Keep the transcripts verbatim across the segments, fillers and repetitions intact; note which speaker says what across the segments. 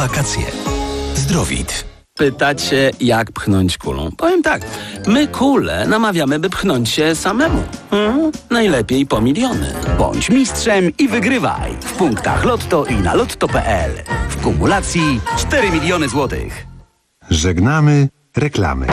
Speaker 1: wakacje. Zdrowit.
Speaker 2: Pytacie, jak pchnąć kulą? Powiem tak, my kulę namawiamy, by pchnąć się samemu. Hmm? Najlepiej po miliony.
Speaker 3: Bądź mistrzem i wygrywaj w punktach Lotto i na lotto kropka p l. W kumulacji cztery miliony złotych.
Speaker 4: Żegnamy reklamy.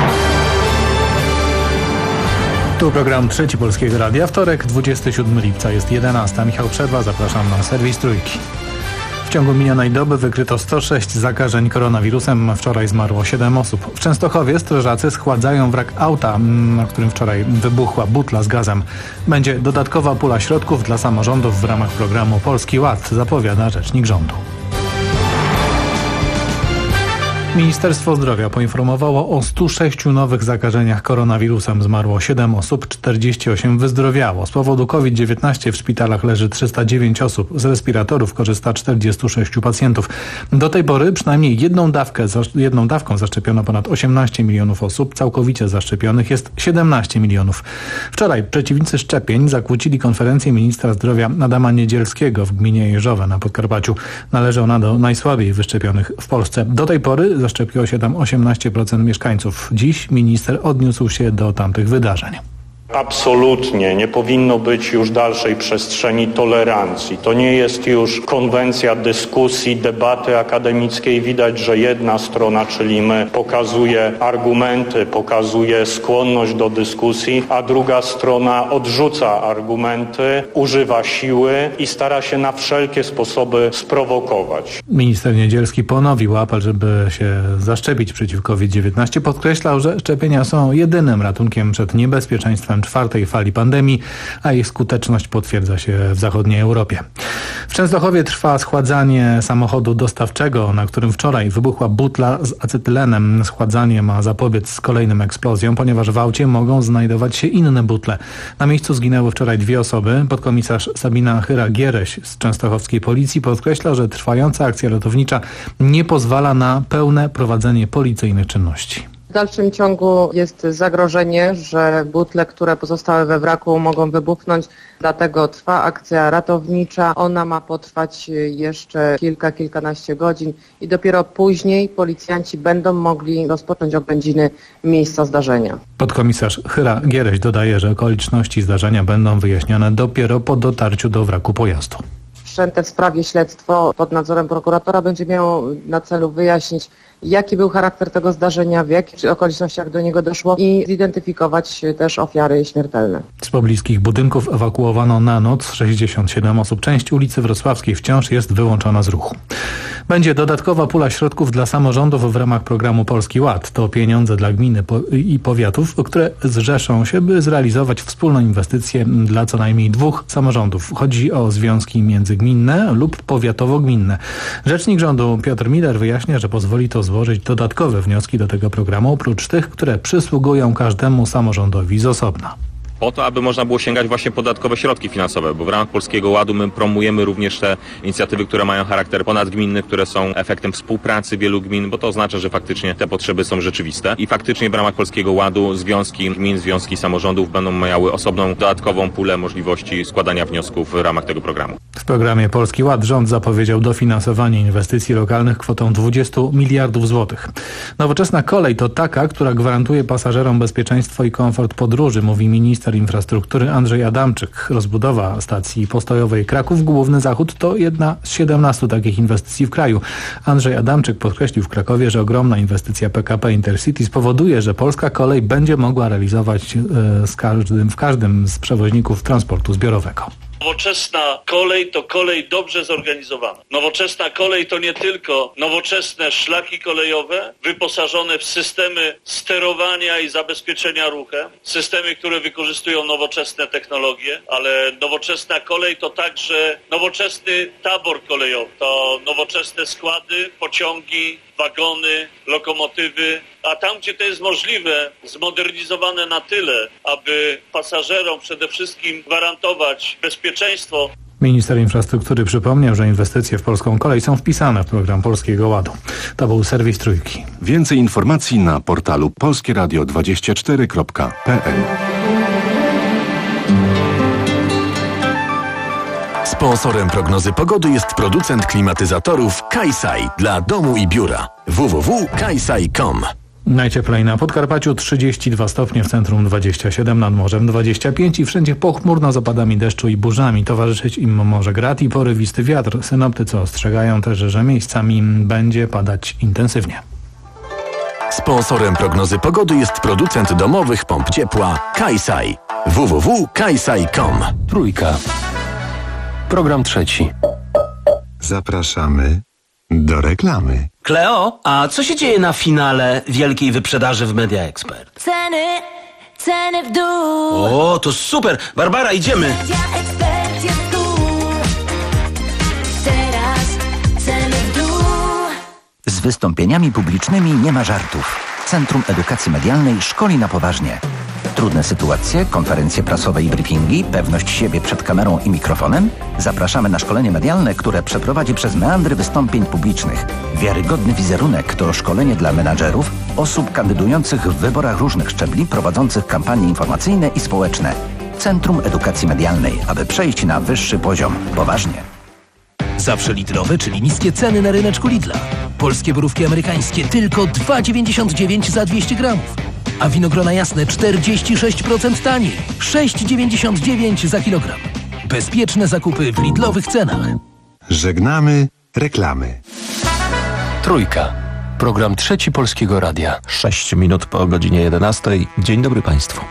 Speaker 5: Tu program Trzeci Polskiego Radia. Wtorek, dwudziestego siódmego lipca, jest jedenasta. Michał Przerwa, zapraszam na serwis Trójki. W ciągu minionej doby wykryto sto sześć zakażeń koronawirusem. Wczoraj zmarło siedem osób. W Częstochowie strażacy schładzają wrak auta, na którym wczoraj wybuchła butla z gazem. Będzie dodatkowa pula środków dla samorządów w ramach programu Polski Ład, zapowiada rzecznik rządu. Ministerstwo Zdrowia poinformowało o stu sześciu nowych zakażeniach koronawirusem. Zmarło siedem osób, czterdzieści osiem wyzdrowiało. Z powodu COVID dziewiętnaście w szpitalach leży trzysta dziewięć osób. Z respiratorów korzysta czterdziestu sześciu pacjentów. Do tej pory przynajmniej jedną, dawkę, jedną dawką zaszczepiono ponad osiemnaście milionów osób. Całkowicie zaszczepionych jest siedemnaście milionów. Wczoraj przeciwnicy szczepień zakłócili konferencję ministra zdrowia Adama Niedzielskiego w gminie Jeżowe na Podkarpaciu. Należy ona do najsłabiej wyszczepionych w Polsce. Do tej pory zaszczepiło się tam osiemnaście procent mieszkańców. Dziś minister odniósł się do tamtych wydarzeń.
Speaker 6: Absolutnie nie powinno być już dalszej przestrzeni tolerancji. To nie jest już konwencja dyskusji, debaty akademickiej. Widać, że jedna strona, czyli my, pokazuje argumenty, pokazuje skłonność do dyskusji, a druga strona odrzuca argumenty, używa siły i stara się na wszelkie sposoby sprowokować.
Speaker 5: Minister Niedzielski ponowił apel, żeby się zaszczepić przeciw COVID dziewiętnaście. Podkreślał, że szczepienia są jedynym ratunkiem przed niebezpieczeństwem czwartej fali pandemii, a ich skuteczność potwierdza się w zachodniej Europie. W Częstochowie trwa schładzanie samochodu dostawczego, na którym wczoraj wybuchła butla z acetylenem. Schładzanie ma zapobiec kolejnym eksplozjom, ponieważ w aucie mogą znajdować się inne butle. Na miejscu zginęły wczoraj dwie osoby. Podkomisarz Sabina Chyra-Giereś z częstochowskiej policji podkreśla, że trwająca akcja ratownicza nie pozwala na pełne prowadzenie policyjnych czynności.
Speaker 7: W dalszym ciągu jest zagrożenie, że butle, które pozostały we wraku, mogą wybuchnąć, dlatego trwa akcja ratownicza. Ona ma potrwać jeszcze kilka, kilkanaście godzin i dopiero później policjanci będą mogli rozpocząć oględziny miejsca zdarzenia.
Speaker 5: Podkomisarz Chyra-Giereś dodaje, że okoliczności zdarzenia będą wyjaśnione dopiero po dotarciu do wraku pojazdu.
Speaker 7: Wszczęte w sprawie śledztwo pod nadzorem prokuratora będzie miało na celu wyjaśnić, jaki był charakter tego zdarzenia, w jakich okolicznościach do niego doszło i zidentyfikować też ofiary śmiertelne.
Speaker 5: Z pobliskich budynków ewakuowano na noc sześćdziesiąt siedem osób. Część ulicy Wrocławskiej wciąż jest wyłączona z ruchu. Będzie dodatkowa pula środków dla samorządów w ramach programu Polski Ład. To pieniądze dla gminy i powiatów, które zrzeszą się, by zrealizować wspólną inwestycję dla co najmniej dwóch samorządów. Chodzi o związki międzygminne lub powiatowo-gminne. Rzecznik rządu Piotr Miller wyjaśnia, że pozwoli to złożyć dodatkowe wnioski do tego programu, oprócz tych, które przysługują każdemu samorządowi z osobna.
Speaker 8: Po to, aby można było sięgać właśnie po dodatkowe środki finansowe, bo w ramach Polskiego Ładu my promujemy również te inicjatywy, które mają charakter ponadgminny, które są efektem współpracy wielu gmin, bo to oznacza, że faktycznie te potrzeby są rzeczywiste i faktycznie w ramach Polskiego Ładu związki gmin, związki samorządów będą miały osobną dodatkową pulę możliwości składania wniosków w ramach tego programu.
Speaker 5: W programie Polski Ład rząd zapowiedział dofinansowanie inwestycji lokalnych kwotą dwadzieścia miliardów złotych. Nowoczesna kolej to taka, która gwarantuje pasażerom bezpieczeństwo i komfort podróży, mówi minister infrastruktury Andrzej Adamczyk. Rozbudowa stacji postojowej Kraków Główny Zachód to jedna z siedemnastu takich inwestycji w kraju. Andrzej Adamczyk podkreślił w Krakowie, że ogromna inwestycja P K P Intercity spowoduje, że polska kolej będzie mogła realizować e, z każdym, w każdym z przewoźników transportu zbiorowego.
Speaker 9: Nowoczesna kolej to kolej dobrze zorganizowana. Nowoczesna kolej to nie tylko nowoczesne szlaki kolejowe wyposażone w systemy sterowania i zabezpieczenia ruchem, systemy, które wykorzystują nowoczesne technologie, ale nowoczesna kolej to także nowoczesny tabor kolejowy, to nowoczesne składy, pociągi, wagony, lokomotywy, a tam, gdzie to jest możliwe, zmodernizowane na tyle, aby pasażerom przede wszystkim gwarantować bezpieczeństwo.
Speaker 5: Minister infrastruktury przypomniał, że inwestycje w polską kolej są wpisane w program Polskiego Ładu. To był serwis Trójki.
Speaker 4: Więcej informacji na portalu polskie radio dwadzieścia cztery kropka p l.
Speaker 1: Sponsorem prognozy pogody jest producent klimatyzatorów Kaisai dla domu i biura. w w w kropka kaisai kropka com.
Speaker 5: Najcieplej na Podkarpaciu trzydzieści dwa stopnie, w centrum dwadzieścia siedem, nad morzem dwadzieścia pięć i wszędzie pochmurno z opadami deszczu i burzami. Towarzyszyć im może grat i porywisty wiatr. Synoptycy ostrzegają też, że miejscami będzie padać intensywnie.
Speaker 1: Sponsorem prognozy pogody jest producent domowych pomp ciepła Kaisai. w w w kropka kaisai kropka com.
Speaker 10: Trójka. Program trzeci.
Speaker 4: Zapraszamy do reklamy.
Speaker 2: Kleo, a co się dzieje na finale wielkiej wyprzedaży w Media Expert?
Speaker 11: Ceny, ceny w dół.
Speaker 2: O, to super! Barbara, idziemy!
Speaker 11: Media Expert jest tu. Teraz ceny w dół.
Speaker 12: Z wystąpieniami publicznymi nie ma żartów. Centrum Edukacji Medialnej szkoli na poważnie. Trudne sytuacje, konferencje prasowe i briefingi, pewność siebie przed kamerą i mikrofonem? Zapraszamy na szkolenie medialne, które przeprowadzi przez meandry wystąpień publicznych. Wiarygodny wizerunek to szkolenie dla menadżerów, osób kandydujących w wyborach różnych szczebli, prowadzących kampanie informacyjne i społeczne. Centrum Edukacji Medialnej, aby przejść na wyższy poziom. Poważnie.
Speaker 10: Zawsze litrowe, czyli niskie ceny na ryneczku Lidla. Polskie borówki amerykańskie tylko dwa dziewięćdziesiąt dziewięć za dwieście gramów. A winogrona jasne czterdzieści sześć procent taniej. sześć dziewięćdziesiąt dziewięć za kilogram. Bezpieczne zakupy w Lidlowych cenach.
Speaker 4: Żegnamy reklamy.
Speaker 10: Trójka. Program trzeci Polskiego Radia.
Speaker 13: Sześć minut po godzinie jedenastej. Dzień dobry Państwu.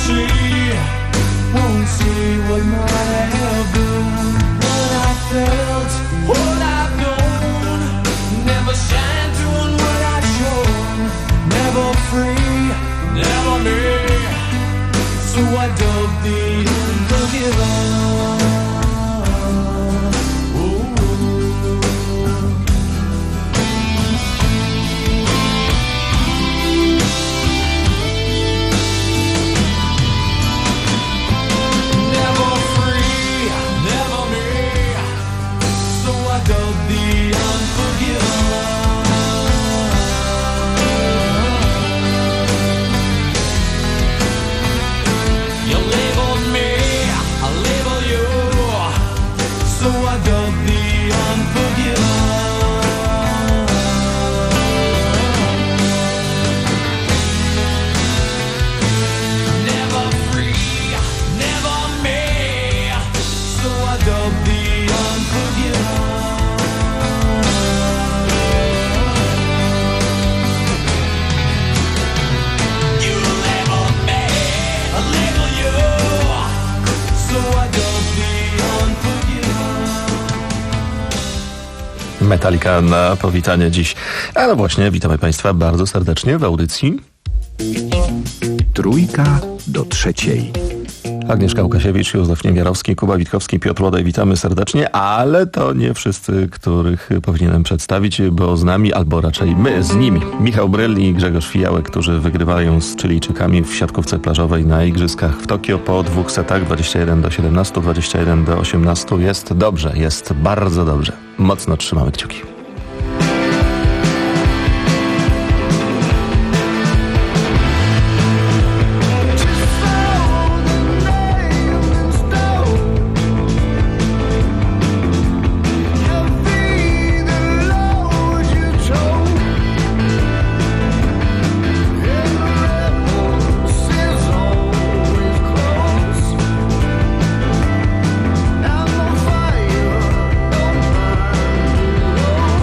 Speaker 14: see, won't see what might have been. What I felt, what I've known, never shine doing what I've shown. Never free, never me. So I dug the unforgiven.
Speaker 13: Metallica na powitanie dziś. Ale właśnie, witamy Państwa bardzo serdecznie w audycji
Speaker 4: Trójka do trzeciej.
Speaker 13: Agnieszka Łukasiewicz, Józef Niewiarowski, Kuba Witkowski, Piotr Łodaj. Witamy serdecznie, ale to nie wszyscy, których powinienem przedstawić, bo z nami, albo raczej my z nimi. Michał Bryl i Grzegorz Fijałek, którzy wygrywają z Chilijczykami w siatkówce plażowej na Igrzyskach w Tokio po dwóch setach dwadzieścia jeden do siedemnastu, dwadzieścia jeden do osiemnastu. Jest dobrze, jest bardzo dobrze. Mocno trzymamy kciuki.
Speaker 14: I'm on fire, don't burn.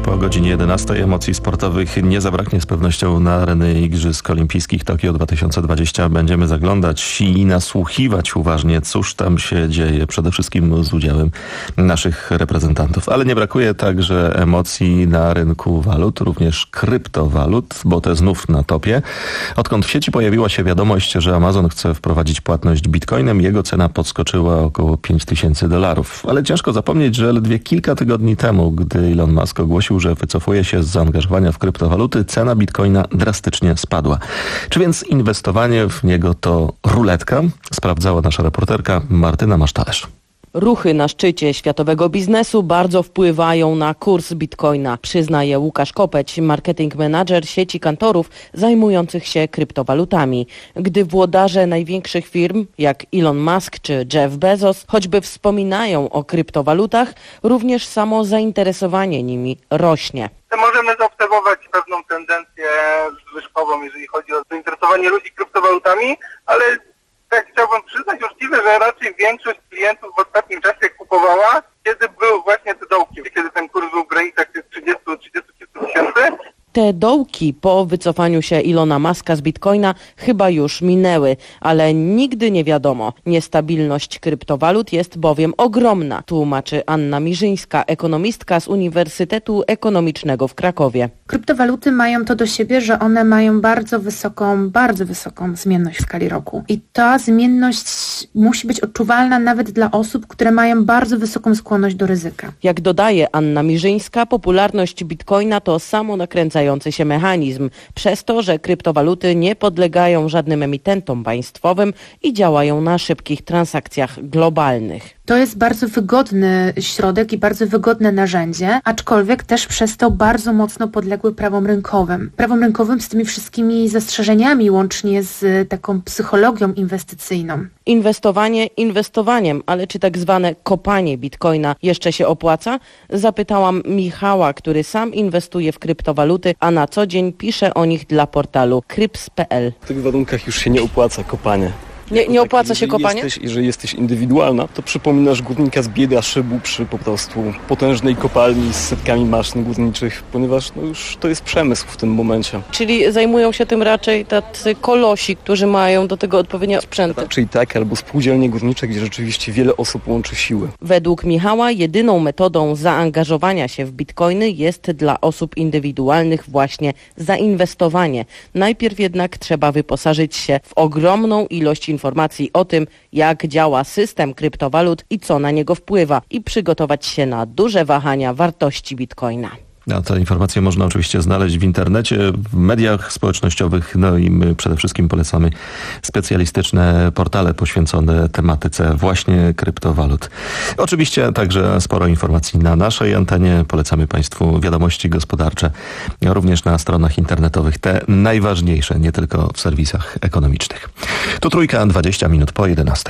Speaker 13: po godzinie jedenastej. Emocji sportowych nie zabraknie z pewnością na areny Igrzysk Olimpijskich Tokio dwa tysiące dwadzieścia. Będziemy zaglądać i nasłuchiwać uważnie, cóż tam się dzieje, przede wszystkim z udziałem naszych reprezentantów. Ale nie brakuje także emocji na rynku walut, również kryptowalut, bo te znów na topie. Odkąd w sieci pojawiła się wiadomość, że Amazon chce wprowadzić płatność bitcoinem, jego cena podskoczyła około pięć tysięcy dolarów. Ale ciężko zapomnieć, że ledwie kilka tygodni temu, gdy Elon Musk ogłosił, że wycofuje się z zaangażowania w kryptowaluty, cena bitcoina drastycznie spadła. Czy więc inwestowanie w niego to ruletka? Sprawdzała nasza reporterka Martyna Masztalerz.
Speaker 15: Ruchy na szczycie światowego biznesu bardzo wpływają na kurs bitcoina, przyznaje Łukasz Kopeć, marketing manager sieci kantorów zajmujących się kryptowalutami. Gdy włodarze największych firm, jak Elon Musk czy Jeff Bezos, choćby wspominają o kryptowalutach, również samo zainteresowanie nimi rośnie.
Speaker 16: Możemy zaobserwować pewną tendencję zwyżkową, jeżeli chodzi o zainteresowanie ludzi kryptowalutami, ale tak chciałbym przyznać uczciwie, że raczej większość klientów w ostatnim czasie kupowała, kiedy były właśnie te dołki, kiedy ten kurs był w granicach tych trzydziestu do trzydziestu tysięcy.
Speaker 15: Te dołki po wycofaniu się Elona Muska z bitcoina chyba już minęły, ale nigdy nie wiadomo. Niestabilność kryptowalut jest bowiem ogromna, tłumaczy Anna Mirzyńska, ekonomistka z Uniwersytetu Ekonomicznego w Krakowie.
Speaker 17: Kryptowaluty mają to do siebie, że one mają bardzo wysoką, bardzo wysoką zmienność w skali roku. I ta zmienność musi być odczuwalna nawet dla osób, które mają bardzo wysoką skłonność do ryzyka.
Speaker 15: Jak dodaje Anna Mirzyńska, popularność bitcoina to samo nakręcający się mechanizm, przez to, że kryptowaluty nie podlegają żadnym emitentom państwowym i działają na szybkich transakcjach globalnych.
Speaker 17: To jest bardzo wygodny środek i bardzo wygodne narzędzie, aczkolwiek też przez to bardzo mocno podległy prawom rynkowym. Prawom rynkowym z tymi wszystkimi zastrzeżeniami, łącznie z taką psychologią inwestycyjną.
Speaker 15: Inwestowanie inwestowaniem, ale czy tak zwane kopanie bitcoina jeszcze się opłaca? Zapytałam Michała, który sam inwestuje w kryptowaluty, a na co dzień pisze o nich dla portalu kryps kropka p l.
Speaker 18: W tych warunkach już się nie opłaca kopanie.
Speaker 15: Nie, nie opłaca się
Speaker 18: jeżeli
Speaker 15: kopanie?
Speaker 18: Jesteś, jeżeli jesteś indywidualna, to przypominasz górnika z biedy szybu przy po prostu potężnej kopalni z setkami maszyn górniczych, ponieważ no już to jest przemysł w tym momencie.
Speaker 15: Czyli zajmują się tym raczej tacy kolosi, którzy mają do tego odpowiednie sprzęty.
Speaker 18: Raczej tak, albo spółdzielnie górnicze, gdzie rzeczywiście wiele osób łączy siły.
Speaker 15: Według Michała jedyną metodą zaangażowania się w bitcoiny jest dla osób indywidualnych właśnie zainwestowanie. Najpierw jednak trzeba wyposażyć się w ogromną ilość informacji o tym, jak działa system kryptowalut i co na niego wpływa i przygotować się na duże wahania wartości bitcoina.
Speaker 13: A te informacje można oczywiście znaleźć w internecie, w mediach społecznościowych, no i my przede wszystkim polecamy specjalistyczne portale poświęcone tematyce właśnie kryptowalut. Oczywiście także sporo informacji na naszej antenie. Polecamy Państwu wiadomości gospodarcze, również na stronach internetowych, te najważniejsze, nie tylko w serwisach ekonomicznych. Tu Trójka, dwadzieścia minut po jedenastej.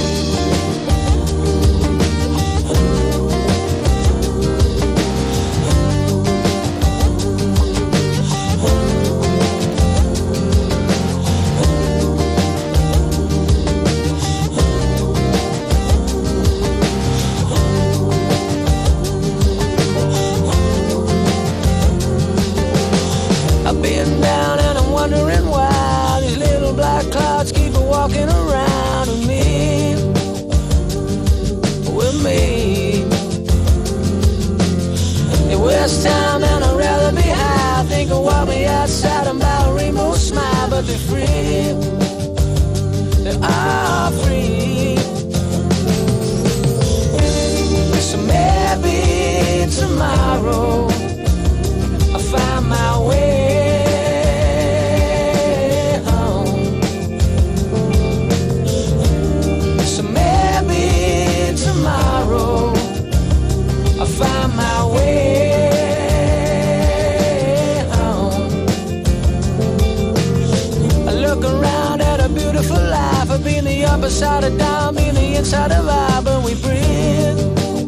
Speaker 14: Side of down, being the inside of I, but we breathe,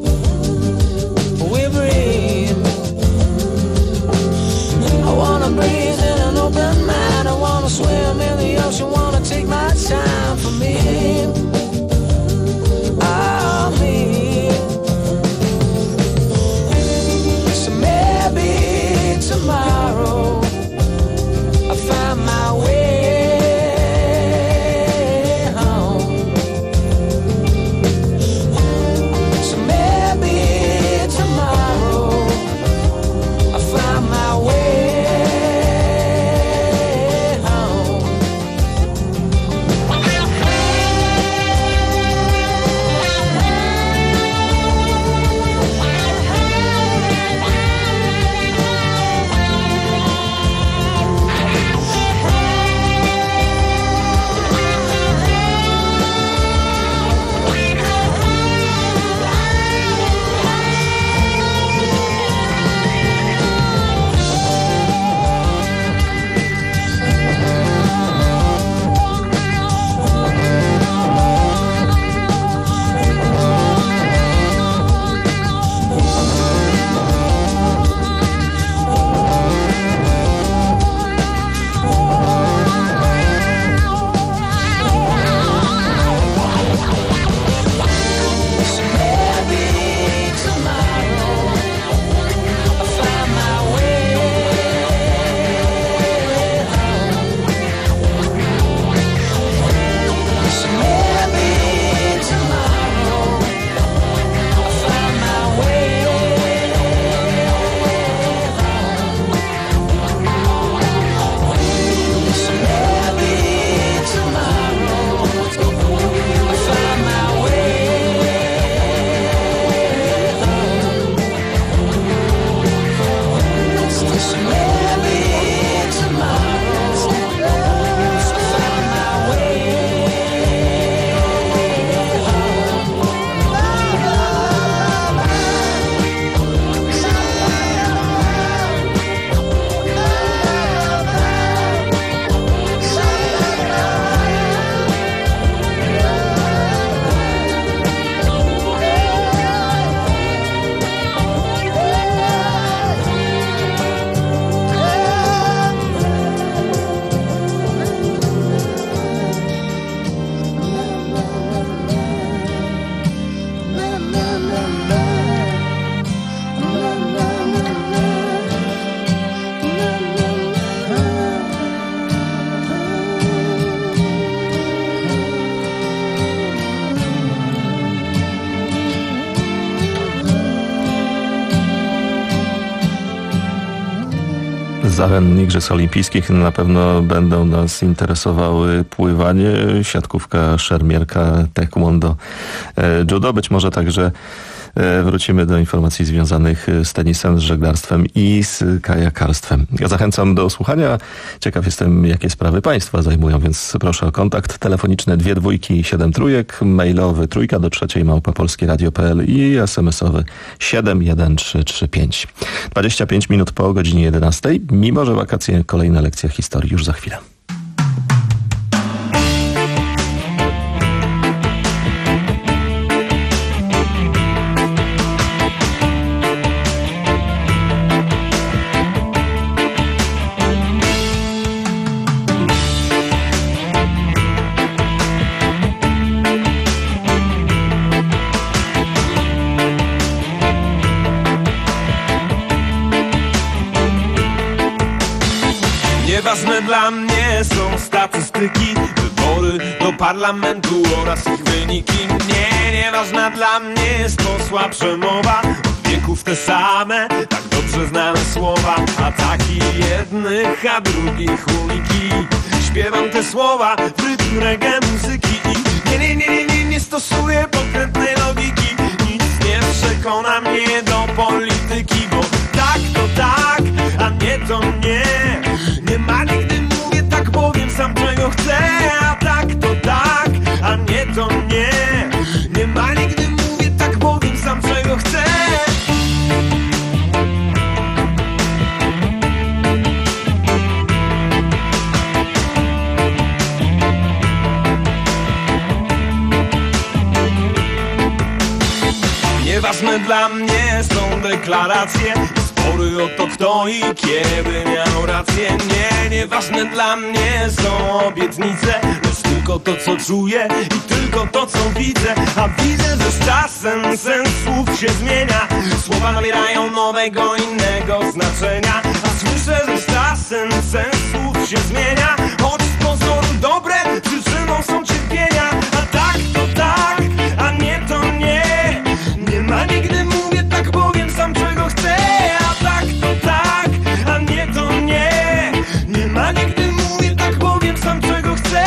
Speaker 14: we breathe. I wanna breathe in an open mind. I wanna swim in the ocean, wanna take my time for me. Oh, me. So maybe
Speaker 13: Z aren Igrzysk Olimpijskich na pewno będą nas interesowały pływanie, siatkówka, szermierka, taekwondo, judo, być może także wrócimy do informacji związanych z tenisem, z żeglarstwem i z kajakarstwem. Ja zachęcam do słuchania. Ciekaw jestem, jakie sprawy Państwa zajmują, więc proszę o kontakt telefoniczny dwie dwójki siedem trójek, mailowy trójka do trzeciej małpa polskieradio kropka p l i es em es owy siedem jeden trzy trzy pięć. dwadzieścia pięć minut po godzinie jedenastej. Mimo że wakacje, kolejna lekcja historii już za chwilę.
Speaker 14: Ważne dla mnie są statystyki, wybory do parlamentu oraz ich wyniki. Nie, nieważna dla mnie jest posła przemowa, od wieków te same, tak dobrze znane słowa. Ataki jednych, a drugich uniki. Śpiewam te słowa w rytm reggae muzyki i nie, nie, nie, nie, nie, nie stosuję pokrętnej logiki. Nic nie przekona mnie do polityki, bo tak to tak, a nie to nie. Nie ma nigdy mówię tak, bo wiem sam czego chcę. A tak to tak, a nie to nie. Nie ma nigdy mówię tak, bo wiem sam czego chcę. Nieważne dla mnie są deklaracje, spory o to kto i kiedy miał rację. Nie, nieważne dla mnie są obietnice, lecz tylko to co czuję i tylko to co widzę. A widzę, że z czasem sens słów się zmienia, słowa nabierają nowego, innego znaczenia. A słyszę, że z czasem sens słów się zmienia, choć z pozoru dobre przyczyną są cierpienia. A tak to tak, a nie to nie. Nie ma nigdy mówię tak, bo wiem sam czego chcę. A tak to tak, a nie to nie. Nie ma nigdy mówię tak, bo wiem sam czego chcę.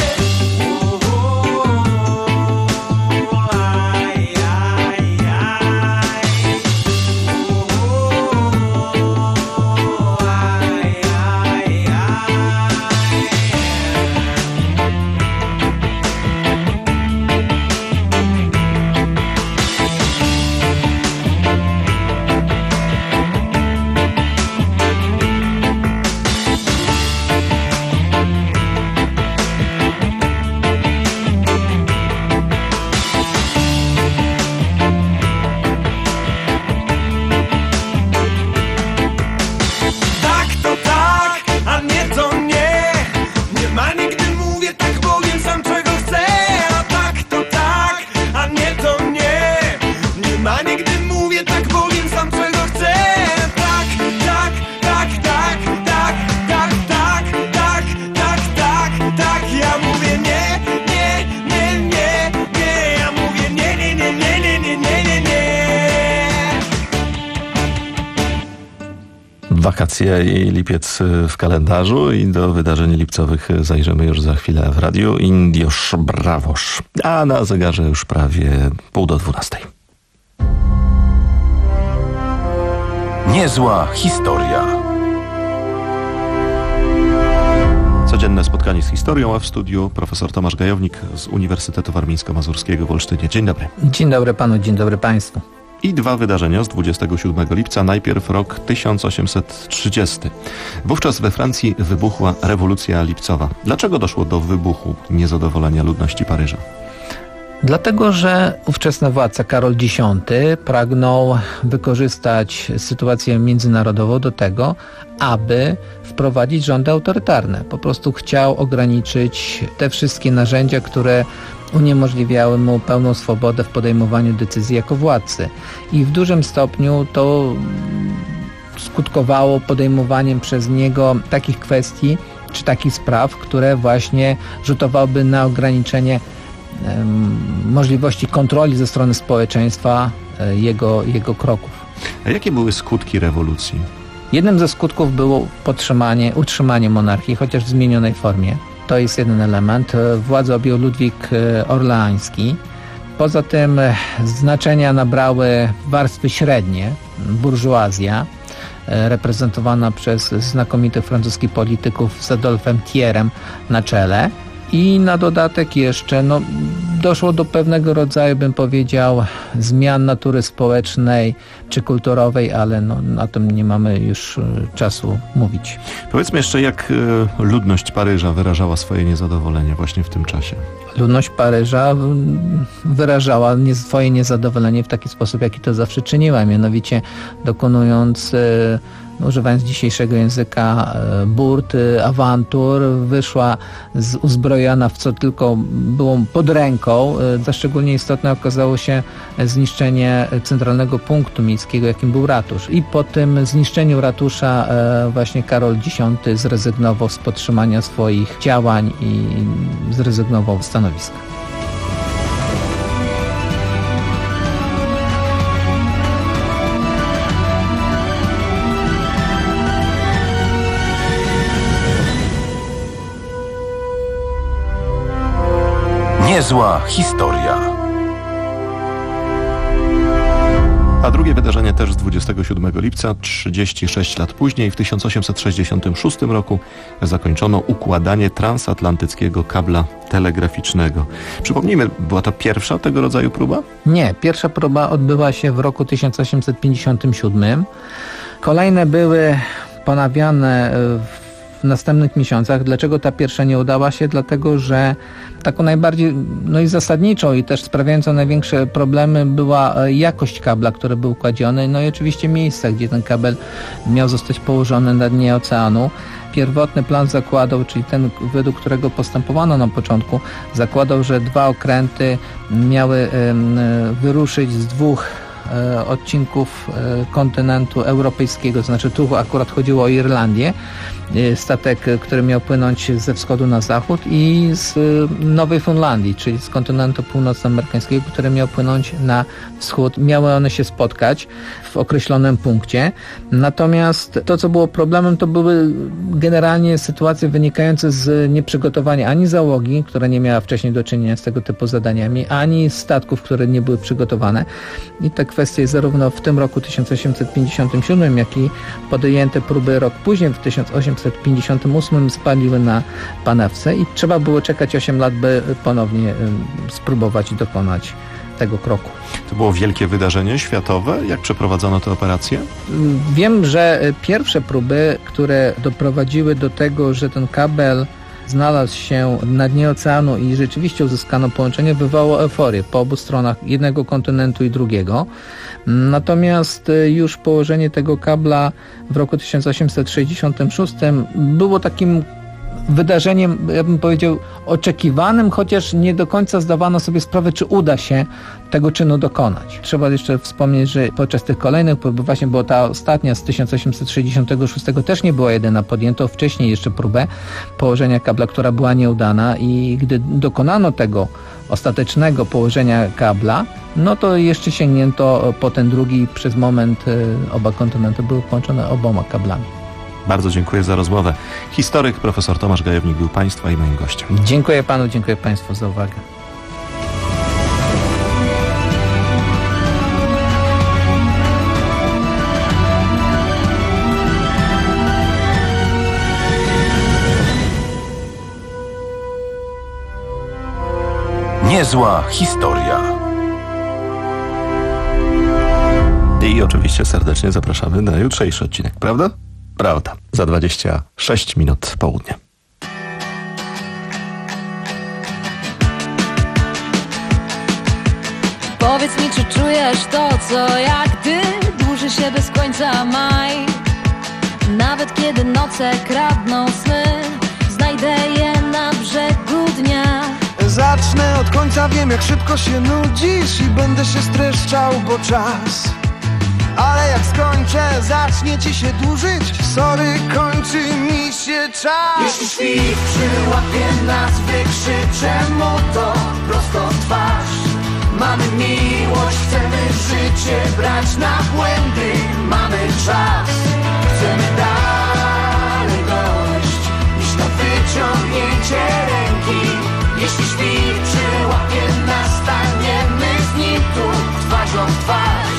Speaker 13: Wakacje i lipiec w kalendarzu i do wydarzeń lipcowych zajrzymy już za chwilę w radiu. Indiosz Brawosz. A na zegarze już prawie pół do dwunastej.
Speaker 1: Niezła historia.
Speaker 13: Codzienne spotkanie z historią, a w studiu profesor Tomasz Gajownik z Uniwersytetu Warmińsko-Mazurskiego w Olsztynie. Dzień dobry.
Speaker 19: Dzień dobry panu, dzień dobry państwu.
Speaker 13: I dwa wydarzenia z dwudziestego siódmego lipca. Najpierw rok tysiąc osiemset trzydziesty. Wówczas we Francji wybuchła rewolucja lipcowa. Dlaczego doszło do wybuchu niezadowolenia ludności Paryża?
Speaker 19: Dlatego, że ówczesny władca Karol Dziesiąty pragnął wykorzystać sytuację międzynarodową do tego, aby wprowadzić rządy autorytarne. Po prostu chciał ograniczyć te wszystkie narzędzia, które uniemożliwiały mu pełną swobodę w podejmowaniu decyzji jako władcy. I w dużym stopniu to skutkowało podejmowaniem przez niego takich kwestii czy takich spraw, które właśnie rzutowałyby na ograniczenie um, możliwości kontroli ze strony społeczeństwa jego, jego kroków.
Speaker 13: A jakie były skutki rewolucji?
Speaker 19: Jednym ze skutków było podtrzymanie, utrzymanie monarchii, chociaż w zmienionej formie. To jest jeden element. Władzę objął Ludwik Orleański. Poza tym znaczenia nabrały warstwy średnie, burżuazja, reprezentowana przez znakomitych francuskich polityków z Adolfem Thièrem na czele. I na dodatek jeszcze no, doszło do pewnego rodzaju, bym powiedział, zmian natury społecznej czy kulturowej, ale no, na tym nie mamy już czasu mówić.
Speaker 13: Powiedzmy jeszcze, jak ludność Paryża wyrażała swoje niezadowolenie właśnie w tym czasie.
Speaker 19: Ludność Paryża wyrażała swoje niezadowolenie w taki sposób, jaki to zawsze czyniła, mianowicie dokonując, używając dzisiejszego języka, burt, awantur, wyszła z, uzbrojona w co tylko było pod ręką. Za szczególnie istotne okazało się zniszczenie centralnego punktu miejskiego, jakim był ratusz. I po tym zniszczeniu ratusza właśnie Karol Dziesiąty zrezygnował z podtrzymania swoich działań i zrezygnował z stanowiska.
Speaker 1: Niezła historia.
Speaker 13: A drugie wydarzenie też z dwudziestego siódmego lipca, trzydzieści sześć lat później, w tysiąc osiemset sześćdziesiątym szóstym roku zakończono układanie transatlantyckiego kabla telegraficznego. Przypomnijmy, była to pierwsza tego rodzaju próba?
Speaker 19: Nie, pierwsza próba odbyła się w roku tysiąc osiemset pięćdziesiątym siódmym. Kolejne były ponawiane w w następnych miesiącach. Dlaczego ta pierwsza nie udała się? Dlatego, że taką najbardziej, no i zasadniczą i też sprawiającą największe problemy była jakość kabla, który był kładziony, no i oczywiście miejsce, gdzie ten kabel miał zostać położony na dnie oceanu. Pierwotny plan zakładał, czyli ten, według którego postępowano na początku, zakładał, że dwa okręty miały wyruszyć z dwóch odcinków kontynentu europejskiego, to znaczy tu akurat chodziło o Irlandię, statek, który miał płynąć ze wschodu na zachód, i z Nowej Fundlandii, czyli z kontynentu północnoamerykańskiego, który miał płynąć na wschód. Miały one się spotkać w określonym punkcie. Natomiast to, co było problemem, to były generalnie sytuacje wynikające z nieprzygotowania ani załogi, która nie miała wcześniej do czynienia z tego typu zadaniami, ani statków, które nie były przygotowane. I te kwestie zarówno w tym roku tysiąc osiemset pięćdziesiątym siódmym, jak i podjęte próby rok później, w tysiąc osiemset pięćdziesiątym ósmym, spaliły na panewce i trzeba było czekać osiem lat, by ponownie spróbować dokonać tego kroku.
Speaker 13: To było wielkie wydarzenie światowe. Jak przeprowadzono tę operację?
Speaker 19: Wiem, że pierwsze próby, które doprowadziły do tego, że ten kabel znalazł się na dnie oceanu i rzeczywiście uzyskano połączenie, wywołało euforię po obu stronach jednego kontynentu i drugiego. Natomiast już położenie tego kabla w roku tysiąc osiemset sześćdziesiątym szóstym było takim wydarzeniem, ja bym powiedział, oczekiwanym, chociaż nie do końca zdawano sobie sprawę, czy uda się tego czynu dokonać. Trzeba jeszcze wspomnieć, że podczas tych kolejnych prób, właśnie była ta ostatnia z tysiąc osiemset sześćdziesiątego szóstego, też nie była jedyna, podjęto wcześniej jeszcze próbę położenia kabla, która była nieudana, i gdy dokonano tego ostatecznego położenia kabla, no to jeszcze sięgnięto po ten drugi. Przez moment oba kontynenty były połączone oboma kablami.
Speaker 13: Bardzo dziękuję za rozmowę. Historyk profesor Tomasz Gajownik był Państwa i moim gościem.
Speaker 19: Dziękuję Panu, dziękuję Państwu za uwagę.
Speaker 1: Niezła historia.
Speaker 13: I oczywiście serdecznie zapraszamy na jutrzejszy odcinek, prawda? Prawda. Za dwadzieścia sześć minut południa.
Speaker 11: Powiedz mi, czy czujesz to, co jak ty dłuży się bez końca maj. Nawet kiedy noce kradną sny, znajdę je na brzegu dnia.
Speaker 14: Zacznę od końca, wiem jak szybko się nudzisz i będę się streszczał, bo czas. Ale jak skończę, zacznie ci się dłużyć. Sorry, kończy mi się czas. Jeśli świt przyłapie nas, wykrzyczę mu to prosto w twarz. Mamy miłość, chcemy życie brać na błędy. Mamy czas, chcemy Jeśli świt przyłapie nas, staniemy z nim tu twarzą w twarz.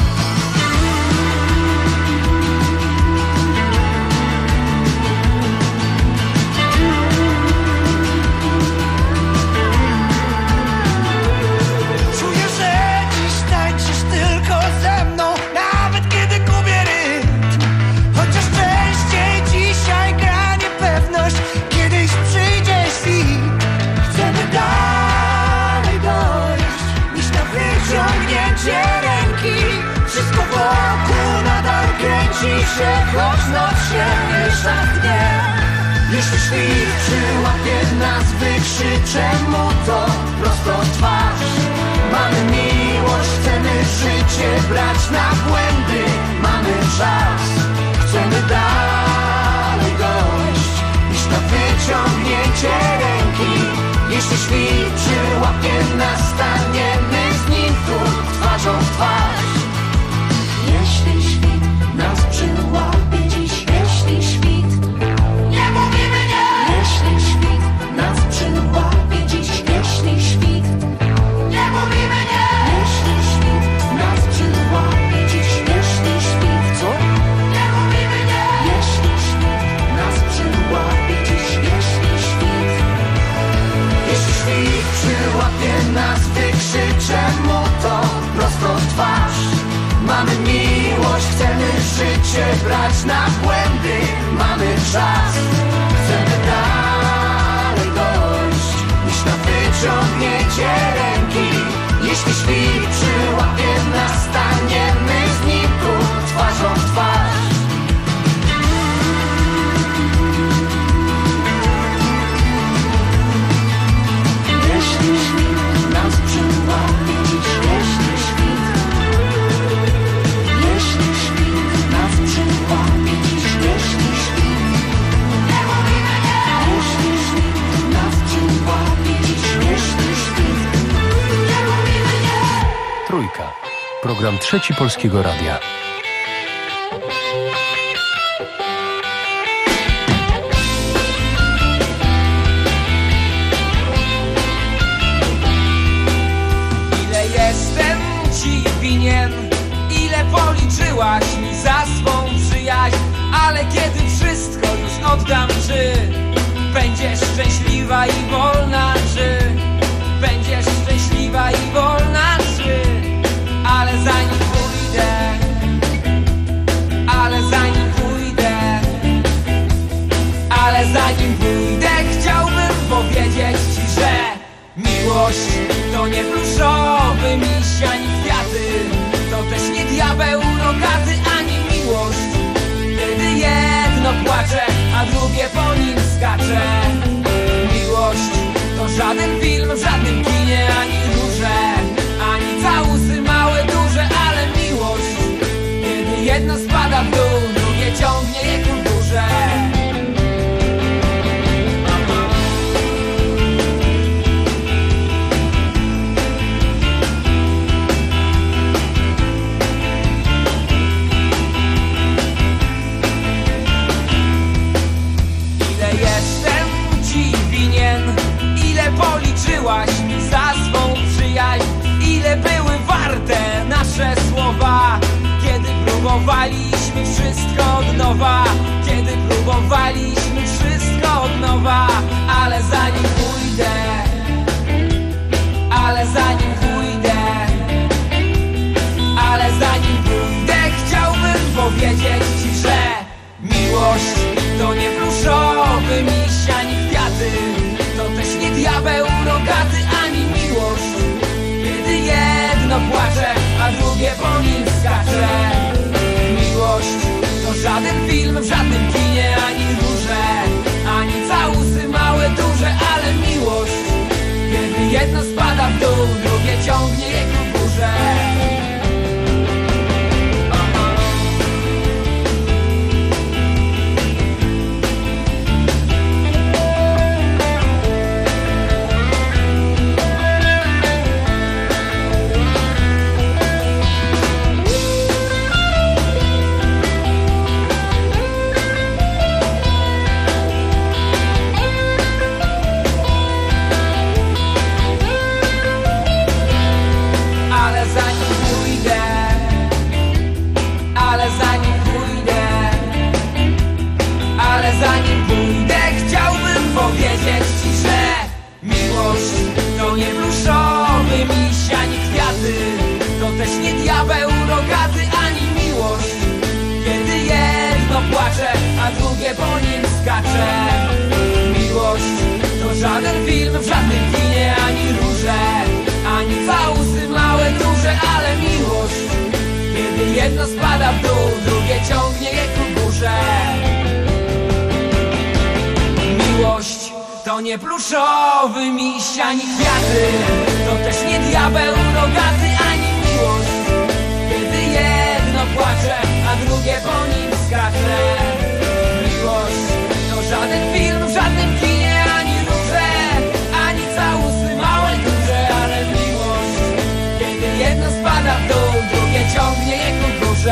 Speaker 20: Czuję, że dziś tańczysz tylko ze mną, nawet kiedy gubię rytm. Chociaż częściej dzisiaj gra niepewność, kiedyś przyjdzie świt. Chcemy dalej dojść, niż na wyciągnięcie ręki. Wszystko wokół nadal kręci się, choć noc się mniejsza w dnie. Jeśli świt przyłapie nas, wykrzyczę mu to prosto w twarz. Mamy miłość, chcemy życie brać na błędy. Mamy czas, chcemy dalej dojść, niż na wyciągnięcie ręki. Jeśli świt przyłapie nas, staniemy z nim tu twarzą w twarz. Jeśli świt nas przyłapie dziś, jeśli świt, nie mówimy nie! Jeśli świt nas przyłapie dziś, jeśli świt, nie mówimy nie! Jeśli świt nas przyłapie dziś, jeśli świt, co? Nie mówimy nie! Jeśli świt nas przyłapie dziś, jeśli świt, jeśli świt przyłapie nas, wykrzyczę mu to prosto w twarz. Mamy miłość, chcemy życie brać na błędy. Mamy czas, chcemy dalej dojść, niż na wyciągnięcie ręki. Jeśli świt przyłapie nas, staniemy z nim tu twarzą w twarz. Jeśli świt nas przyłapie dziś, jeśli świt, jeśli świt nas przyłapie dziś, jeśli świt, nie mówimy nie! Jeśli świt nas przyłapie dziś, jeśli świt, nie mówimy nie!
Speaker 21: Trójka. Program Trzeci Polskiego Radia.
Speaker 22: Ile jestem ci winien, ile policzyłaś mi za swą przyjaźń. Ale kiedy wszystko już oddam, czy będziesz szczęśliwa i wolna, czy będziesz szczęśliwa i wolna, czy ale zanim pójdę, ale zanim pójdę, ale zanim pójdę, chciałbym powiedzieć ci, że miłość to nie pluszowy miś ani kwiaty, to też nie diabeł rogaty, ani miłość, kiedy jedno płacze, a drugie po nim skacze. Miłość to żaden film w żadnym kinie, ani róże, ani całusy małe, duże, ale miłość, kiedy jedno spada w dół, drugie ciągnie je ku górze. Ile jestem ci winien, ile policzyłaś mi za swą przyjaźń, ile były warte nasze słowa, kiedy próbowaliśmy wszystko od nowa, kiedy próbowaliśmy wszystko od nowa. Ale zanim pójdę, ale zanim pójdę, ale zanim pójdę, chciałbym powiedzieć ci, że miłość to nie pluszowy miś ani kwiaty, to też nie diabeł rogaty, ani miłość, kiedy jedno płacze, a drugie po nim skacze. Miłość to żaden film w żadnym kinie, ani róże, ani całusy małe, duże, ale miłość, kiedy jedno spada w dół, drugie ciągnie je ku górze. zanim pójdę, chciałbym powiedzieć ci, że miłość to nie pluszowy miś, ani kwiaty, to też nie diabeł rogaty, ani miłość, kiedy jedno płacze, a drugie po nim skacze. Miłość to żaden film w żadnym kinie, ani róże, ani całusy małe, duże, ale miłość, kiedy jedno spada w dół, drugie ciągnie je ku górze. Miłość to nie pluszowy miś, ani kwiaty, to też nie diabeł rogaty, ani miłość, kiedy jedno płacze, a drugie po nim skacze. Miłość to żaden film w żadnym kinie, ani róże, ani całusy małe, duże, ale miłość, kiedy jedno spada w dół, drugie ciągnie je ku górze.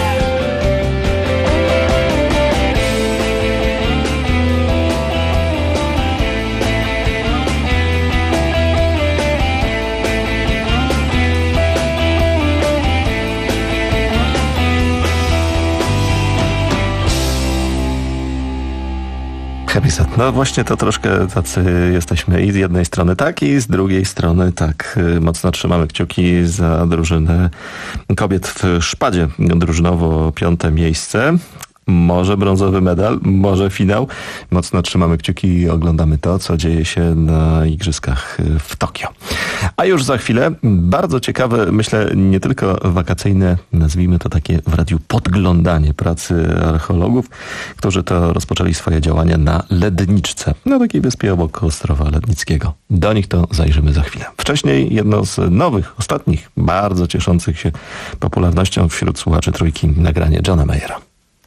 Speaker 13: No właśnie to troszkę tacy jesteśmy i z jednej strony tak, i z drugiej strony tak. Mocno trzymamy kciuki za drużynę kobiet w szpadzie. Drużynowo piąte miejsce. Może brązowy medal, może finał. Mocno trzymamy kciuki i oglądamy to, co dzieje się na igrzyskach w Tokio. A już za chwilę bardzo ciekawe, myślę, nie tylko wakacyjne, nazwijmy to takie w radiu podglądanie pracy archeologów, którzy to rozpoczęli swoje działania na Ledniczce, na takiej wyspie obok Ostrowa Lednickiego. Do nich to zajrzymy za chwilę. Wcześniej jedno z nowych, ostatnich, bardzo cieszących się popularnością wśród słuchaczy Trójki nagranie Johna Mayera.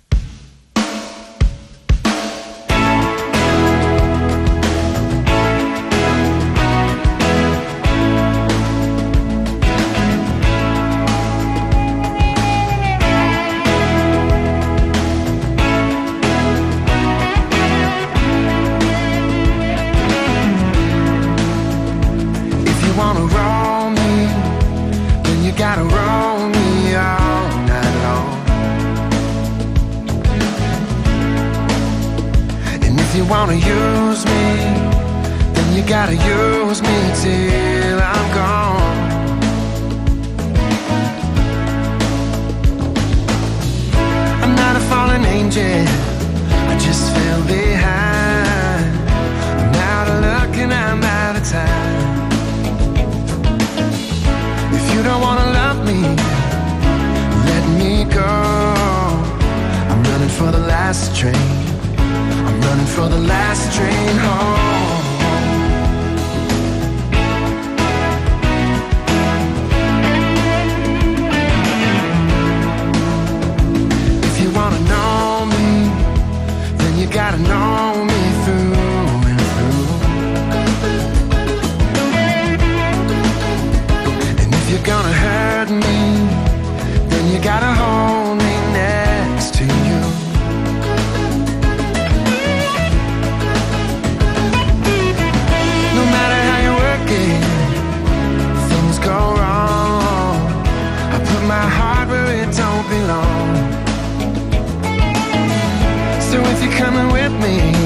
Speaker 14: Wanna use me, then you gotta use me till I'm gone. I'm not a fallen angel, I just fell behind. I'm out of luck and I'm out of time. If you don't wanna love me, let me go. I'm running for the last train, running for the last train home. If you wanna know me, then you gotta know me through and through. And if you're gonna hurt me, then you gotta hold me next to you. Go wrong, I put my heart where it don't belong. So if you're coming with me,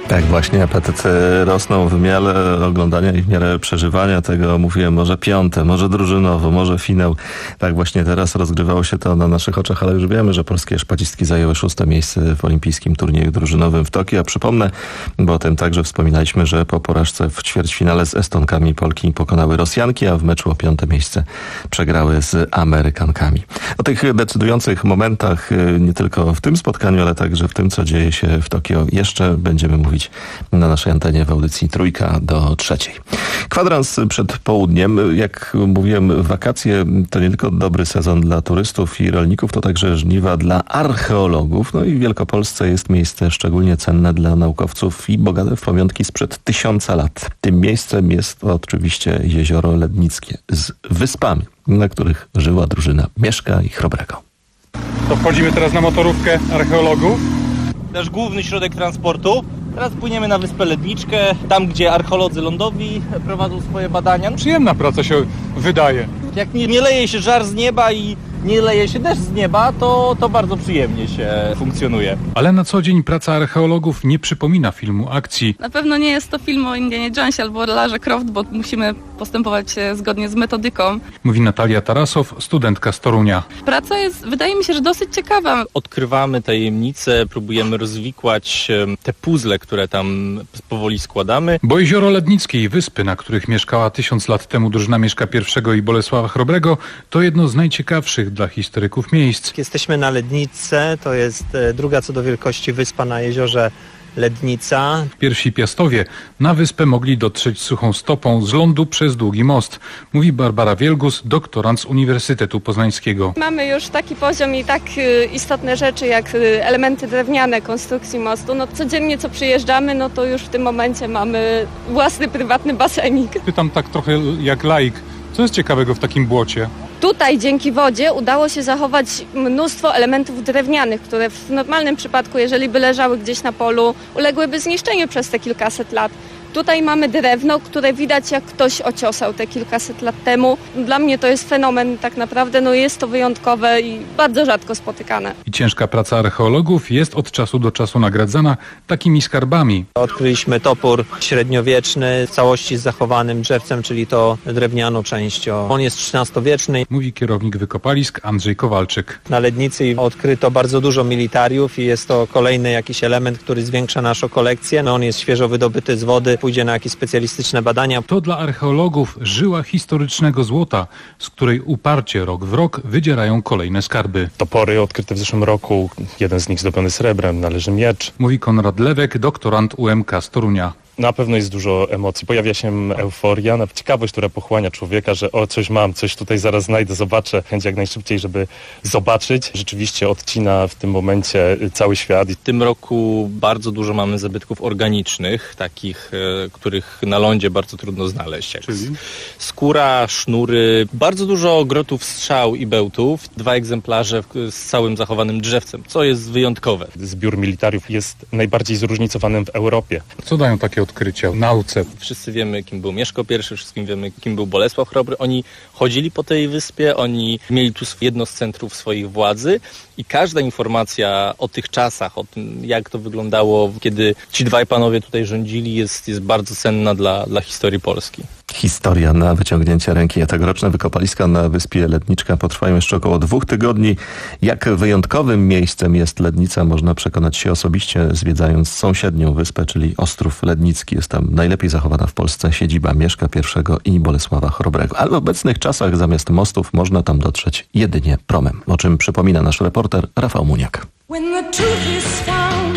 Speaker 13: Tak właśnie, apetyty rosną w miarę oglądania i w miarę przeżywania tego, mówiłem, może piąte, może drużynowo, może finał. Tak właśnie teraz rozgrywało się to na naszych oczach, ale już wiemy, że polskie szpacistki zajęły szóste miejsce w olimpijskim turnieju drużynowym w Tokio. A przypomnę, bo o tym także wspominaliśmy, że po porażce w ćwierćfinale z Estonkami Polki pokonały Rosjanki, a w meczu o piąte miejsce przegrały z Amerykankami. O tych decydujących momentach nie tylko w tym spotkaniu, ale także w tym, co dzieje się w Tokio, jeszcze będziemy mówić na naszej antenie w audycji Trójka do trzeciej. Kwadrans przed południem. Jak mówiłem, wakacje to nie tylko dobry sezon dla turystów i rolników, to także żniwa dla archeologów. No i w Wielkopolsce jest miejsce szczególnie cenne dla naukowców i bogate w pamiątki sprzed tysiąca lat. Tym miejscem jest oczywiście jezioro Lednickie z wyspami, na których żyła drużyna Mieszka i Chrobrego.
Speaker 3: To wchodzimy teraz na motorówkę archeologów.
Speaker 6: Nasz główny środek transportu. Teraz płyniemy na Wyspę Ledniczkę, tam gdzie archeolodzy lądowi prowadzą swoje badania.
Speaker 3: Przyjemna praca się wydaje.
Speaker 6: Jak nie, nie leje się żar z nieba i nie leje się deszcz z nieba, to, to bardzo przyjemnie się funkcjonuje.
Speaker 3: Ale na co dzień praca archeologów nie przypomina filmu akcji.
Speaker 23: Na pewno nie jest to film o Indianie Jonesie albo Larze Croft, bo musimy postępować zgodnie z metodyką.
Speaker 3: Mówi Natalia Tarasow, studentka z Torunia.
Speaker 23: Praca jest, wydaje mi się, że dosyć ciekawa.
Speaker 6: Odkrywamy tajemnice, próbujemy rozwikłać te puzzle, które tam powoli składamy.
Speaker 3: Bo jezioro Lednickie i wyspy, na których mieszkała tysiąc lat temu drużyna Mieszka I i Bolesława Chrobrego, to jedno z najciekawszych dla historyków miejsc.
Speaker 24: Jesteśmy na Ledniczce, to jest druga co do wielkości wyspa na jeziorze Lednica.
Speaker 3: Pierwsi piastowie na wyspę mogli dotrzeć suchą stopą z lądu przez długi most, mówi Barbara Wielgus, doktorant z Uniwersytetu Poznańskiego.
Speaker 25: Mamy już taki poziom i tak istotne rzeczy jak elementy drewniane konstrukcji mostu. No codziennie co przyjeżdżamy, no to już w tym momencie mamy własny prywatny basenik.
Speaker 3: Pytam tak trochę jak laik, co jest ciekawego w takim błocie?
Speaker 25: Tutaj dzięki wodzie udało się zachować mnóstwo elementów drewnianych, które w normalnym przypadku, jeżeli by leżały gdzieś na polu, uległyby zniszczeniu przez te kilkaset lat. Tutaj mamy drewno, które widać jak ktoś ociosał te kilkaset lat temu. Dla mnie to jest fenomen tak naprawdę, no jest to wyjątkowe i bardzo rzadko spotykane.
Speaker 3: I ciężka praca archeologów jest od czasu do czasu nagradzana takimi skarbami.
Speaker 24: Odkryliśmy topór średniowieczny w całości z zachowanym drzewcem, czyli to drewnianą częścią. On jest trzynastowieczny.
Speaker 3: Mówi kierownik wykopalisk Andrzej Kowalczyk.
Speaker 24: Na Lednicy odkryto bardzo dużo militariów i jest to kolejny jakiś element, który zwiększa naszą kolekcję. No on jest świeżo wydobyty z wody, pójdzie na jakieś specjalistyczne badania.
Speaker 3: To dla archeologów żyła historycznego złota, z której uparcie rok w rok wydzierają kolejne skarby.
Speaker 26: Topory odkryte w zeszłym roku, jeden z nich zdobiony srebrem, należy miecz.
Speaker 3: Mówi Konrad Lewek, doktorant U M K z Torunia.
Speaker 26: Na pewno jest dużo emocji. Pojawia się euforia, ciekawość, która pochłania człowieka, że o, coś mam, coś tutaj zaraz znajdę, zobaczę. Chęć jak najszybciej, żeby zobaczyć. Rzeczywiście odcina w tym momencie cały świat.
Speaker 6: W tym roku bardzo dużo mamy zabytków organicznych, takich, e, których na lądzie bardzo trudno znaleźć. Jak Czyli? Skóra, sznury, bardzo dużo grotów strzał i bełtów. Dwa egzemplarze z całym zachowanym drzewcem, co jest wyjątkowe.
Speaker 26: Zbiór militariów jest najbardziej zróżnicowanym w Europie.
Speaker 3: Co dają takie odkrycia w nauce?
Speaker 6: Wszyscy wiemy, kim był Mieszko I, wszystkim wiemy, kim był Bolesław Chrobry. Oni chodzili po tej wyspie, oni mieli tu jedno z centrów swoich władzy i każda informacja o tych czasach, o tym, jak to wyglądało, kiedy ci dwaj panowie tutaj rządzili, jest, jest bardzo cenna dla, dla historii Polski.
Speaker 13: Historia na wyciągnięcie ręki. Tegoroczne wykopaliska na wyspie Ledniczka potrwają jeszcze około dwóch tygodni. Jak wyjątkowym miejscem jest Lednica, można przekonać się osobiście, zwiedzając sąsiednią wyspę, czyli Ostrów Lednicki. Jest tam najlepiej zachowana w Polsce siedziba Mieszka I i Bolesława Chrobrego. Ale w obecnych czasach zamiast mostów można tam dotrzeć jedynie promem, o czym przypomina nasz reporter Rafał Muniak.
Speaker 20: When the truth is found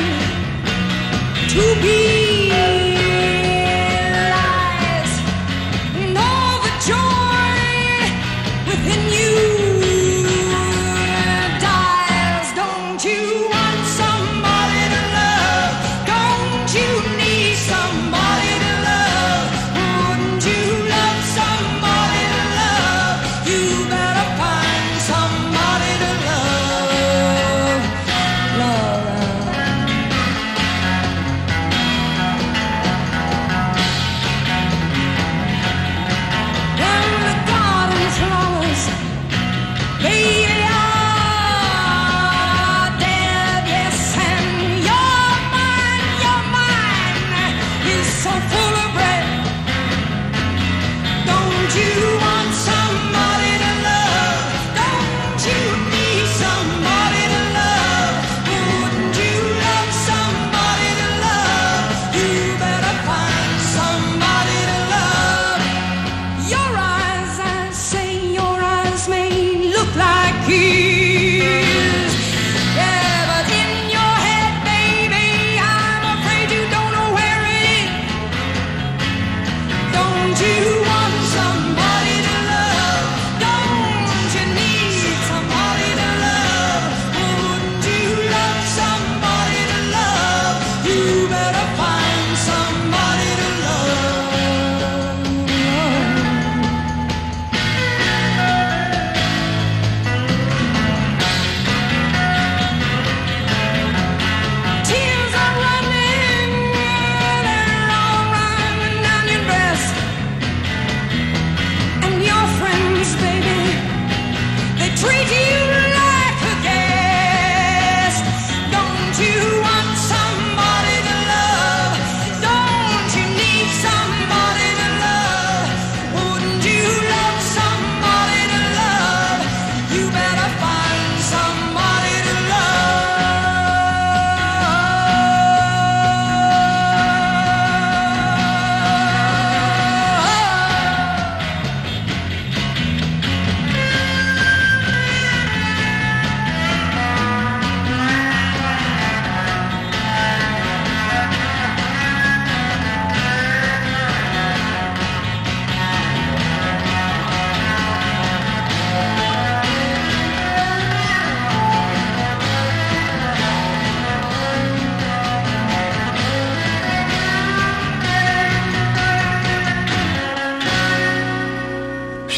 Speaker 20: to be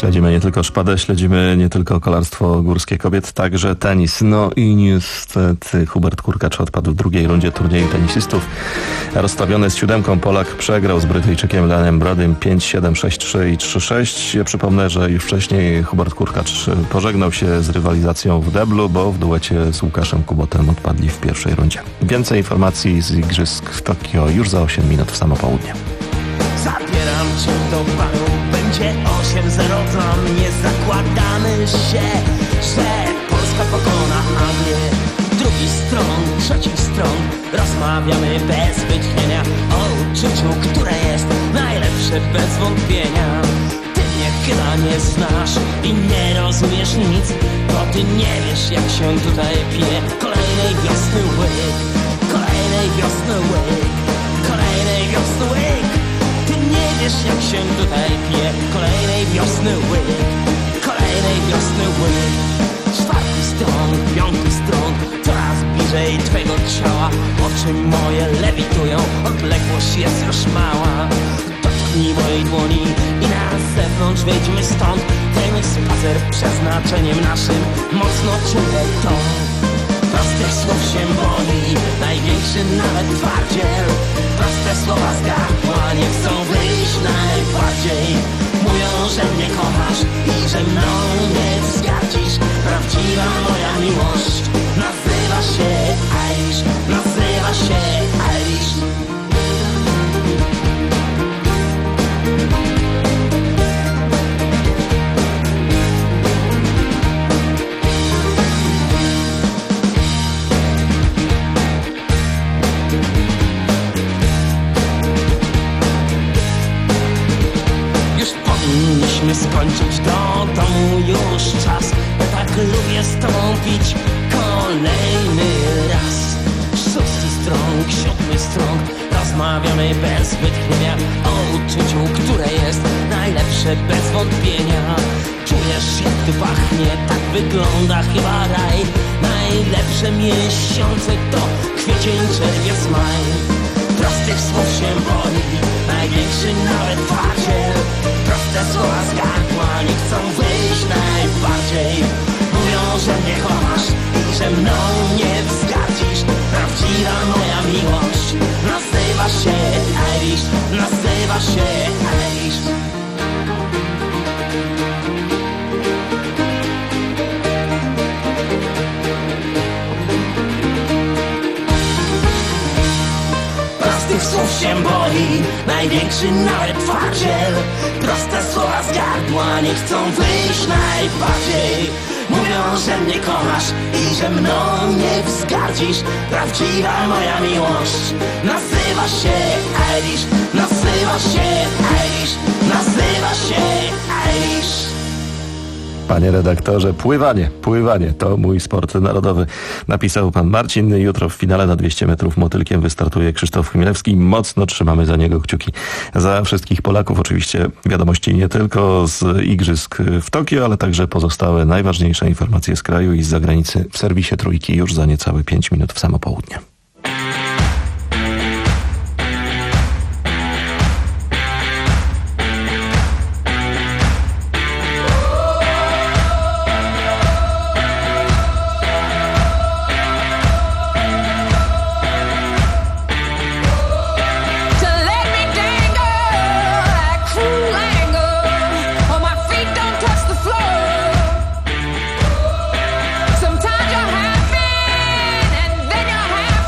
Speaker 13: Śledzimy nie tylko szpadę, śledzimy nie tylko kolarstwo górskie kobiet, także tenis. No i niestety Hubert Hurkacz odpadł w drugiej rundzie turnieju tenisistów. Rozstawiony z siódemką Polak przegrał z Brytyjczykiem Leanem Bradym pięć siedem, sześć trzy i trzy sześć. Ja przypomnę, że już wcześniej Hubert Hurkacz pożegnał się z rywalizacją w deblu, bo w duecie z Łukaszem Kubotem odpadli w pierwszej rundzie. Więcej informacji z igrzysk w Tokio już za osiem minut w samo południe.
Speaker 2: Zabieram cię do baru, będzie osiem zero dla mnie. Zakładamy się, że Polska pokona Anglię. Drugi stron, trzeci stron, rozmawiamy bez wytchnienia o uczuciu, które jest najlepsze bez wątpienia. Ty mnie chyba nie znasz i nie rozumiesz nic, bo ty nie wiesz, jak się tutaj pije. Kolejnej wiosny łyk, kolejnej wiosny łyk, kolejnej wiosny łyk. Wiesz, jak się tutaj pije. Kolejnej wiosny łyk, kolejnej wiosny łyk. Czwarty stron, piąty stron, coraz bliżej twego ciała. Oczy moje lewitują, odległość jest już mała. Dotknij mojej dłoni i na zewnątrz wyjdźmy stąd. Ten spacer przeznaczeniem naszym mocno czuję to. Prostych słów się boi, największy nawet twardziel. Proste słowa z gardła nie chcą wyjść najbardziej. Mówią, że mnie kochasz i że mną nie wzgardzisz. Prawdziwa moja miłość nazywa się Irish, nazywa się Irish. Powinniśmy skończyć do domu już czas. Ja tak lubię z tobą pić kolejny raz. Szósty strąg, siódmy strąg, rozmawiamy bez wytchnienia o uczuciu, które jest najlepsze bez wątpienia. Czujesz, jak tu pachnie, tak wygląda chyba raj. Najlepsze miesiące to kwiecień, czerwiec, maj. Prostych słów się boi, największy nawet twardziel. Proste słowa z gardła nie chcą wyjść najbardziej. Mówią, że mnie kochasz i że mną nie wzgardzisz. Prawdziwa moja miłość nazywa się Irish, nazywa się Irish. Prostych słów się boi, największy nawet twardziel. Proste słowa z gardła nie chcą wyjść najbardziej. Mówią, że mnie kochasz i że mną nie wzgardzisz. Prawdziwa moja miłość nazywa się Irish, nazywa się Irish, nazywa się Irish.
Speaker 13: Panie redaktorze, pływanie, pływanie to mój sport narodowy, napisał pan Marcin. Jutro w finale na dwieście metrów motylkiem wystartuje Krzysztof Chmielewski. Mocno trzymamy za niego kciuki. Za wszystkich Polaków oczywiście wiadomości nie tylko z igrzysk w Tokio, ale także pozostałe najważniejsze informacje z kraju i z zagranicy w serwisie Trójki już za niecałe pięć minut w samo południe.
Speaker 22: Sometimes you're happy and then you're happy.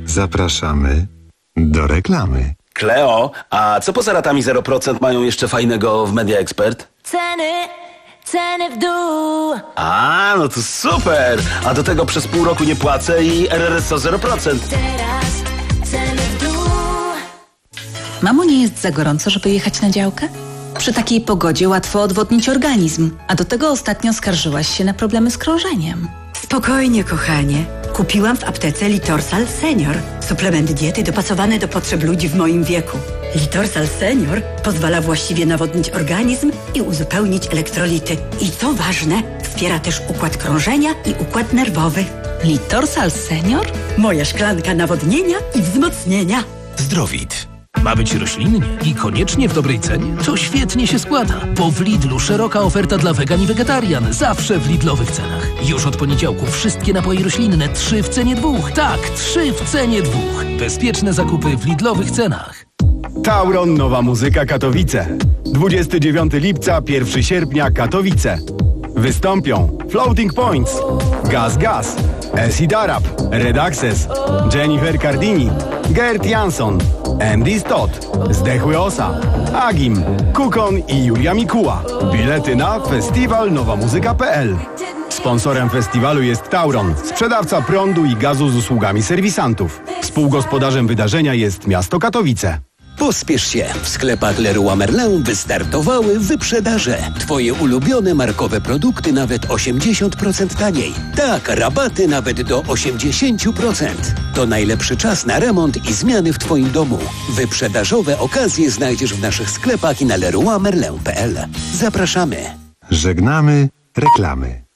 Speaker 4: Zapraszamy do reklamy.
Speaker 5: Kleo, a co poza ratami zero procent mają jeszcze fajnego w Media Expert?
Speaker 11: Ceny, ceny w dół.
Speaker 5: A, no to super! A do tego przez pół roku nie płacę i R R S O zero procent.
Speaker 11: Teraz ceny w dół.
Speaker 7: Mamo, nie jest za gorąco, żeby jechać na działkę? Przy takiej pogodzie łatwo odwodnić organizm, a do tego ostatnio skarżyłaś się na problemy z krążeniem.
Speaker 8: Spokojnie, kochanie. Kupiłam w aptece Litorsal Senior. Suplement diety dopasowany do potrzeb ludzi w moim wieku. Litorsal Senior pozwala właściwie nawodnić organizm i uzupełnić elektrolity. I co ważne, wspiera też układ krążenia i układ nerwowy.
Speaker 7: Litorsal Senior?
Speaker 8: Moja szklanka nawodnienia i wzmocnienia.
Speaker 9: Zdrowit. Ma być roślinnie i koniecznie w dobrej cenie? To świetnie się składa, bo w Lidlu szeroka oferta dla wegan i wegetarian. Zawsze w Lidlowych cenach. Już od poniedziałku wszystkie napoje roślinne trzy w cenie dwóch. Tak, trzy w cenie dwóch. Bezpieczne zakupy w Lidlowych cenach.
Speaker 10: Tauron Nowa Muzyka Katowice. dwudziestego dziewiątego lipca, pierwszego sierpnia Katowice. Wystąpią Floating Points, Gaz Gaz, Acid Arab, Red Access, Jennifer Cardini, Gert Jansson, Andy Stott, Zdechły Osa, Agim, Kukon i Julia Mikuła. Bilety na festiwal nowa muzyka kropka p l. Sponsorem festiwalu jest Tauron, sprzedawca prądu i gazu z usługami serwisantów. Współgospodarzem wydarzenia jest miasto Katowice.
Speaker 12: Pospiesz się, w sklepach Leroy Merlin wystartowały wyprzedaże. Twoje ulubione markowe produkty nawet osiemdziesiąt procent taniej. Tak, rabaty nawet do osiemdziesiąt procent. To najlepszy czas na remont i zmiany w Twoim domu. Wyprzedażowe okazje znajdziesz w naszych sklepach i na leroy merlin kropka p l. Zapraszamy.
Speaker 4: Żegnamy reklamy.